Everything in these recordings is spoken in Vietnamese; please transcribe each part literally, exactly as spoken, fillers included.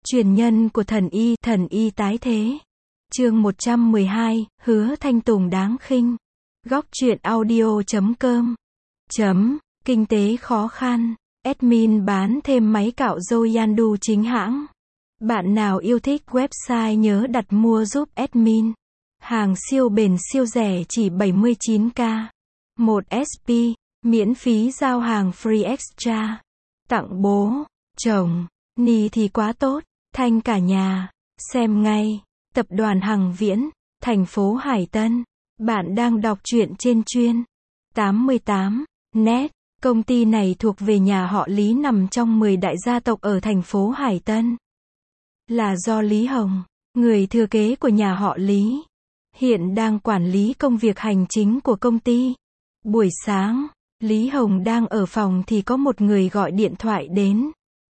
Truyền nhân của thần y, thần y tái thế. Chương một trăm mười hai, Hứa Thanh Tùng đáng khinh. Góc truyện audio chấm com. Chấm, kinh tế khó khăn. Admin bán thêm máy cạo râu Yandu chính hãng. Bạn nào yêu thích website nhớ đặt mua giúp admin. Hàng siêu bền siêu rẻ chỉ bảy mươi chín k. một ét pê, miễn phí giao hàng free extra. Tặng bố, chồng, ni thì quá tốt, thanh cả nhà. Xem ngay. Tập đoàn Hằng Viễn, thành phố Hải Tân. Bạn đang đọc truyện trên chuyên tám mươi tám net. Công ty này thuộc về nhà họ Lý nằm trong mười đại gia tộc ở thành phố Hải Tân. Là do Lý Hồng, người thừa kế của nhà họ Lý, hiện đang quản lý công việc hành chính của công ty. Buổi sáng, Lý Hồng đang ở phòng thì có một người gọi điện thoại đến.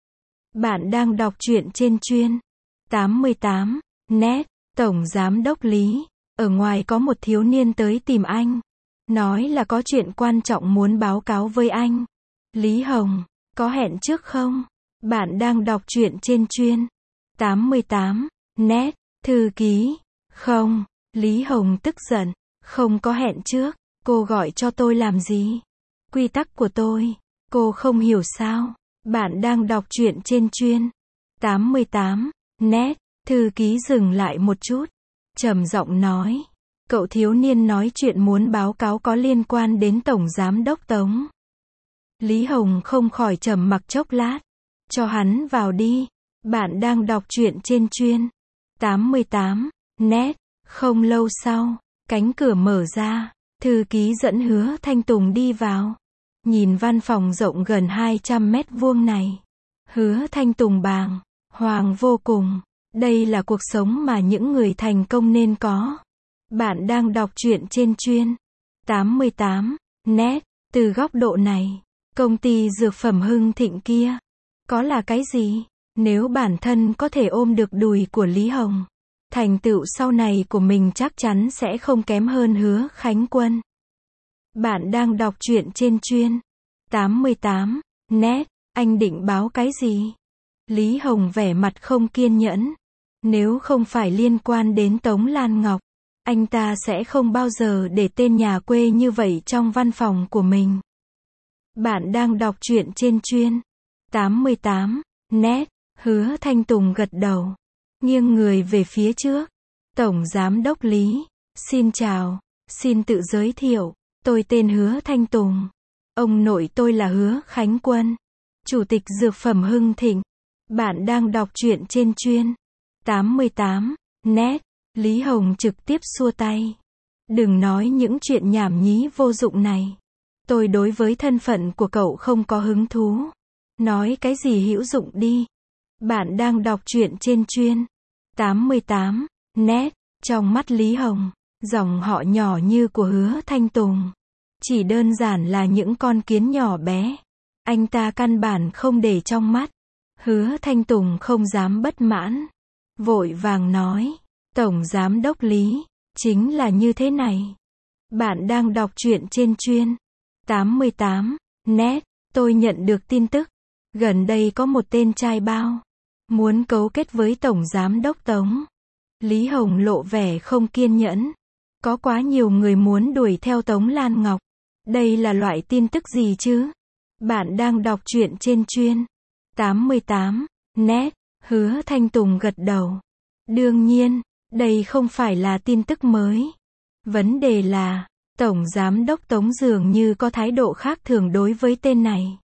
Bạn đang đọc truyện trên chuyên tám mươi tám net. Tổng Giám đốc Lý, ở ngoài có một thiếu niên tới tìm anh. Nói là có chuyện quan trọng muốn báo cáo với anh. Lý Hồng, có hẹn trước không? Bạn đang đọc truyện trên chuyên tám mươi tám net. Thư ký, không. Lý Hồng tức giận, không có hẹn trước, cô gọi cho tôi làm gì? Quy tắc của tôi, cô không hiểu sao? Bạn đang đọc truyện trên chuyên tám mươi tám net. Thư ký dừng lại một chút, trầm giọng nói, cậu thiếu niên nói chuyện muốn báo cáo có liên quan đến Tổng Giám đốc Tống. Lý Hồng không khỏi trầm mặc chốc lát, cho hắn vào đi. Bạn đang đọc truyện trên chuyên tám mươi tám net. Không lâu sau, cánh cửa mở ra, thư ký dẫn Hứa Thanh Tùng đi vào. Nhìn văn phòng rộng gần hai trăm mét vuông này, Hứa Thanh Tùng bàng hoàng vô cùng. Đây là cuộc sống mà những người thành công nên có. Bạn đang đọc truyện trên chuyên tám mươi tám net. Từ góc độ này, công ty dược phẩm Hưng Thịnh kia, có là cái gì? Nếu bản thân có thể ôm được đùi của Lý Hồng, thành tựu sau này của mình chắc chắn sẽ không kém hơn Hứa Khánh Quân. Bạn đang đọc truyện trên chuyên tám mươi tám net. Anh định báo cái gì? Lý Hồng vẻ mặt không kiên nhẫn. Nếu không phải liên quan đến Tống Lan Ngọc, anh ta sẽ không bao giờ để tên nhà quê như vậy trong văn phòng của mình. Bạn đang đọc truyện trên chuyên tám mươi tám net. Hứa Thanh Tùng gật đầu, nghiêng người về phía trước. Tổng Giám đốc Lý, xin chào, xin tự giới thiệu, tôi tên Hứa Thanh Tùng. Ông nội tôi là Hứa Khánh Quân, Chủ tịch Dược phẩm Hưng Thịnh. Bạn đang đọc truyện trên chuyên tám mươi tám net. Lý Hồng trực tiếp xua tay. Đừng nói những chuyện nhảm nhí vô dụng này. Tôi đối với thân phận của cậu không có hứng thú. Nói cái gì hữu dụng đi. Bạn đang đọc truyện trên chuyên tám mươi tám net. Trong mắt Lý Hồng, dòng họ nhỏ như của Hứa Thanh Tùng chỉ đơn giản là những con kiến nhỏ bé. Anh ta căn bản không để trong mắt. Hứa Thanh Tùng không dám bất mãn, vội vàng nói, Tổng Giám đốc Lý, chính là như thế này. Bạn đang đọc truyện trên chuyên tám mươi tám net. Tôi nhận được tin tức, gần đây có một tên trai bao muốn cấu kết với Tổng Giám đốc Tống. Lý Hồng lộ vẻ không kiên nhẫn. Có quá nhiều người muốn đuổi theo Tống Lan Ngọc. Đây là loại tin tức gì chứ? Bạn đang đọc truyện trên chuyên tám mươi tám net. Hứa Thanh Tùng gật đầu. Đương nhiên, đây không phải là tin tức mới. Vấn đề là, Tổng Giám đốc Tống dường như có thái độ khác thường đối với tên này.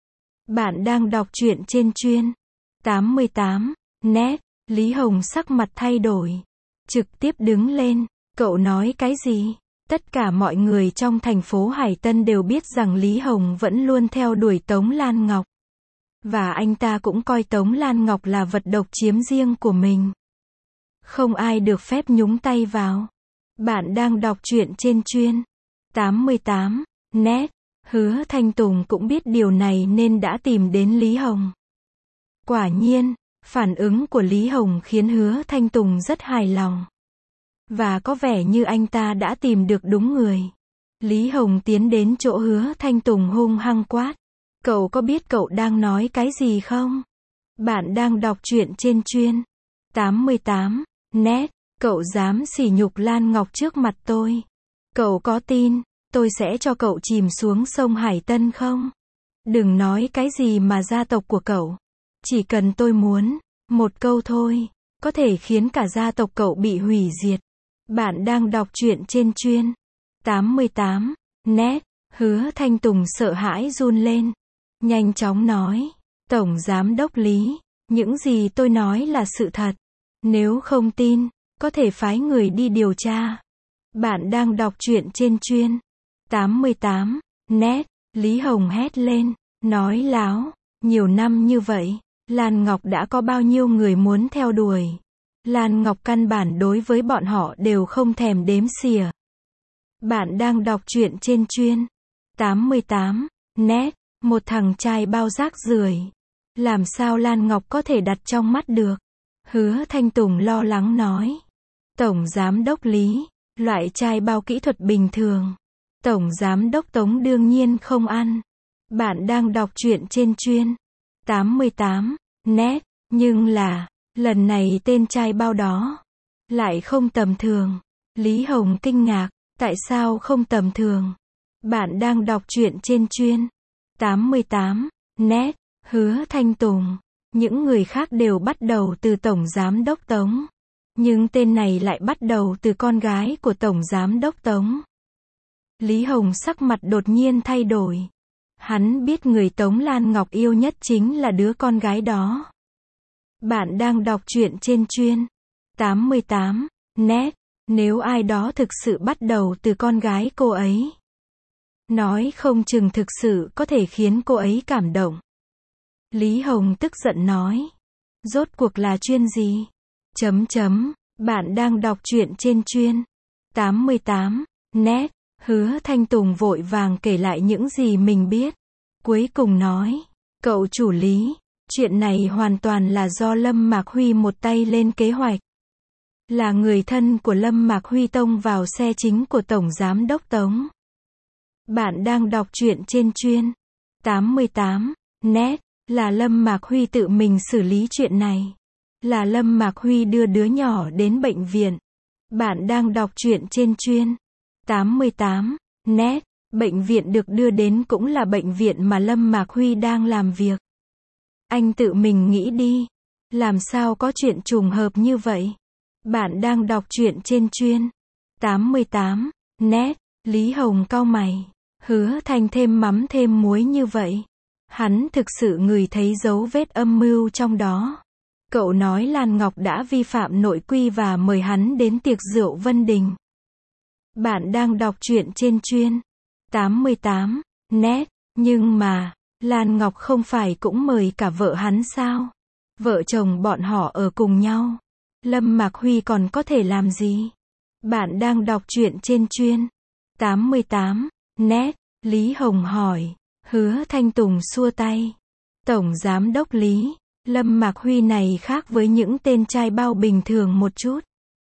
Bạn đang đọc truyện trên chuyên tám mươi tám net. Lý Hồng sắc mặt thay đổi, trực tiếp đứng lên. Cậu nói cái gì? Tất cả mọi người trong thành phố Hải Tân đều biết rằng Lý Hồng vẫn luôn theo đuổi Tống Lan Ngọc. Và anh ta cũng coi Tống Lan Ngọc là vật độc chiếm riêng của mình. Không ai được phép nhúng tay vào. Bạn đang đọc truyện trên chuyên tám mươi tám net. Hứa Thanh Tùng cũng biết điều này nên đã tìm đến Lý Hồng. Quả nhiên, phản ứng của Lý Hồng khiến Hứa Thanh Tùng rất hài lòng. Và có vẻ như anh ta đã tìm được đúng người. Lý Hồng tiến đến chỗ Hứa Thanh Tùng hung hăng quát. Cậu có biết cậu đang nói cái gì không? Bạn đang đọc truyện trên chuyên tám mươi tám net. Cậu dám sỉ nhục Lan Ngọc trước mặt tôi. Cậu có tin tôi sẽ cho cậu chìm xuống sông Hải Tân không? Đừng nói cái gì mà gia tộc của cậu. Chỉ cần tôi muốn, một câu thôi, có thể khiến cả gia tộc cậu bị hủy diệt. Bạn đang đọc truyện trên chuyên tám mươi tám net. Hứa Thanh Tùng sợ hãi run lên. Nhanh chóng nói. Tổng Giám đốc Lý, những gì tôi nói là sự thật. Nếu không tin, có thể phái người đi điều tra. Bạn đang đọc truyện trên chuyên tám mươi tám net. Lý Hồng hét lên, nói láo. Nhiều năm như vậy, Lan Ngọc đã có bao nhiêu người muốn theo đuổi. Lan Ngọc căn bản đối với bọn họ đều không thèm đếm xỉa. Bạn đang đọc truyện trên chuyên tám mươi tám net. Một thằng trai bao rác rưởi. Làm sao Lan Ngọc có thể đặt trong mắt được? Hứa Thanh Tùng lo lắng nói. Tổng Giám đốc Lý, loại trai bao kỹ thuật bình thường. Tổng Giám đốc Tống đương nhiên không ăn. Bạn đang đọc truyện trên chuyên tám mươi tám net. Nhưng là, lần này tên trai bao đó lại không tầm thường. Lý Hồng kinh ngạc, tại sao không tầm thường? Bạn đang đọc truyện trên chuyên tám mươi tám net. Hứa Thanh Tùng, những người khác đều bắt đầu từ Tổng Giám đốc Tống. Nhưng tên này lại bắt đầu từ con gái của Tổng Giám đốc Tống. Lý Hồng sắc mặt đột nhiên thay đổi. Hắn biết người Tống Lan Ngọc yêu nhất chính là đứa con gái đó. Bạn đang đọc truyện trên chuyên tám mươi tám net. Nếu ai đó thực sự bắt đầu từ con gái cô ấy, nói không chừng thực sự có thể khiến cô ấy cảm động. Lý Hồng tức giận nói. Rốt cuộc là chuyên gì? Chấm chấm. Bạn đang đọc truyện trên chuyên tám mươi tám net. Hứa Thanh Tùng vội vàng kể lại những gì mình biết. Cuối cùng nói. Cậu chủ Lý, chuyện này hoàn toàn là do Lâm Mạc Huy một tay lên kế hoạch. Là người thân của Lâm Mạc Huy tông vào xe chính của Tổng Giám đốc Tống. Bạn đang đọc truyện trên chuyên tám mươi tám net. Là Lâm Mạc Huy tự mình xử lý chuyện này. Là Lâm Mạc Huy đưa đứa nhỏ đến bệnh viện. Bạn đang đọc truyện trên chuyên tám mươi tám net. Bệnh viện được đưa đến cũng là bệnh viện mà Lâm Mạc Huy đang làm việc. Anh tự mình nghĩ đi. Làm sao có chuyện trùng hợp như vậy? Bạn đang đọc truyện trên chuyên tám mươi tám net. Lý Hồng cau mày. Hứa Thanh thêm mắm thêm muối như vậy. Hắn thực sự ngửi thấy dấu vết âm mưu trong đó. Cậu nói Lan Ngọc đã vi phạm nội quy và mời hắn đến tiệc rượu Vân Đình. Bạn đang đọc truyện trên chuyên tám mươi tám net. Nhưng mà, Lan Ngọc không phải cũng mời cả vợ hắn sao? Vợ chồng bọn họ ở cùng nhau. Lâm Mạc Huy còn có thể làm gì? Bạn đang đọc truyện trên chuyên tám mươi tám net. Lý Hồng hỏi. Hứa Thanh Tùng xua tay. Tổng Giám đốc Lý, Lâm Mạc Huy này khác với những tên trai bao bình thường một chút.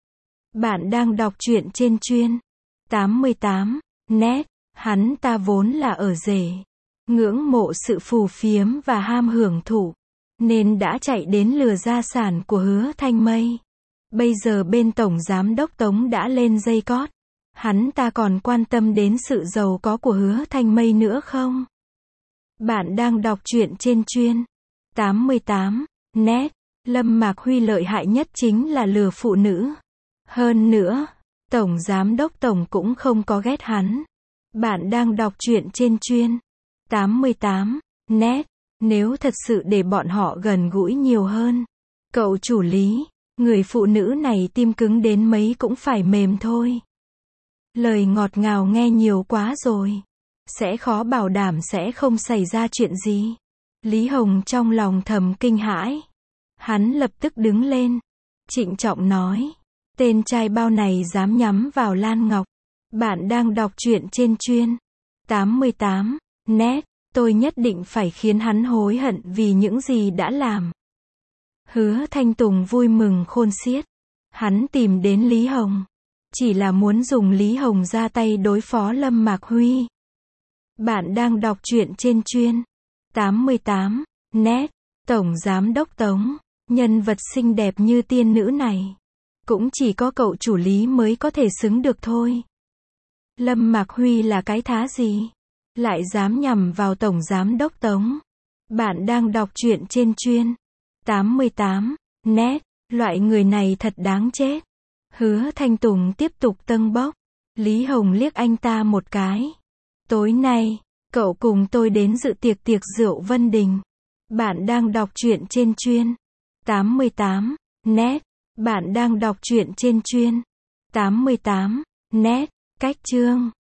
Bạn đang đọc truyện trên chuyên tám mươi tám net. Hắn ta vốn là ở rể, ngưỡng mộ sự phù phiếm và ham hưởng thụ, nên đã chạy đến lừa gia sản của Hứa Thanh Mây. Bây giờ bên Tổng Giám đốc Tống đã lên dây cót. Hắn ta còn quan tâm đến sự giàu có của Hứa Thanh Mây nữa không? Bạn đang đọc truyện trên chuyên tám mươi tám net. Lâm Mạc Huy lợi hại nhất chính là lừa phụ nữ. Hơn nữa, Tổng Giám đốc Tổng cũng không có ghét hắn. Bạn đang đọc truyện trên chuyên tám mươi tám net. Nếu thật sự để bọn họ gần gũi nhiều hơn, cậu chủ Lý, người phụ nữ này tim cứng đến mấy cũng phải mềm thôi. Lời ngọt ngào nghe nhiều quá rồi. Sẽ khó bảo đảm sẽ không xảy ra chuyện gì. Lý Hồng trong lòng thầm kinh hãi. Hắn lập tức đứng lên, trịnh trọng nói. Tên trai bao này dám nhắm vào Lan Ngọc. Bạn đang đọc truyện trên chuyên tám mươi tám net. Tôi nhất định phải khiến hắn hối hận vì những gì đã làm. Hứa Thanh Tùng vui mừng khôn xiết. Hắn tìm đến Lý Hồng, chỉ là muốn dùng Lý Hồng ra tay đối phó Lâm Mạc Huy. Bạn đang đọc truyện trên chuyên tám mươi tám net. Tổng Giám đốc Tống, nhân vật xinh đẹp như tiên nữ này, cũng chỉ có cậu chủ Lý mới có thể xứng được thôi. Lâm Mạc Huy là cái thá gì? Lại dám nhằm vào Tổng Giám đốc Tống. Bạn đang đọc truyện trên chuyên tám mươi tám net, loại người này thật đáng chết. Hứa Thanh Tùng tiếp tục tâng bốc. Lý Hồng liếc anh ta một cái. Tối nay, cậu cùng tôi đến dự tiệc tiệc rượu Vân Đình. Bạn đang đọc truyện trên chuyên tám mươi tám net. Bạn đang đọc truyện trên chuyên tám mươi tám net. Cách chương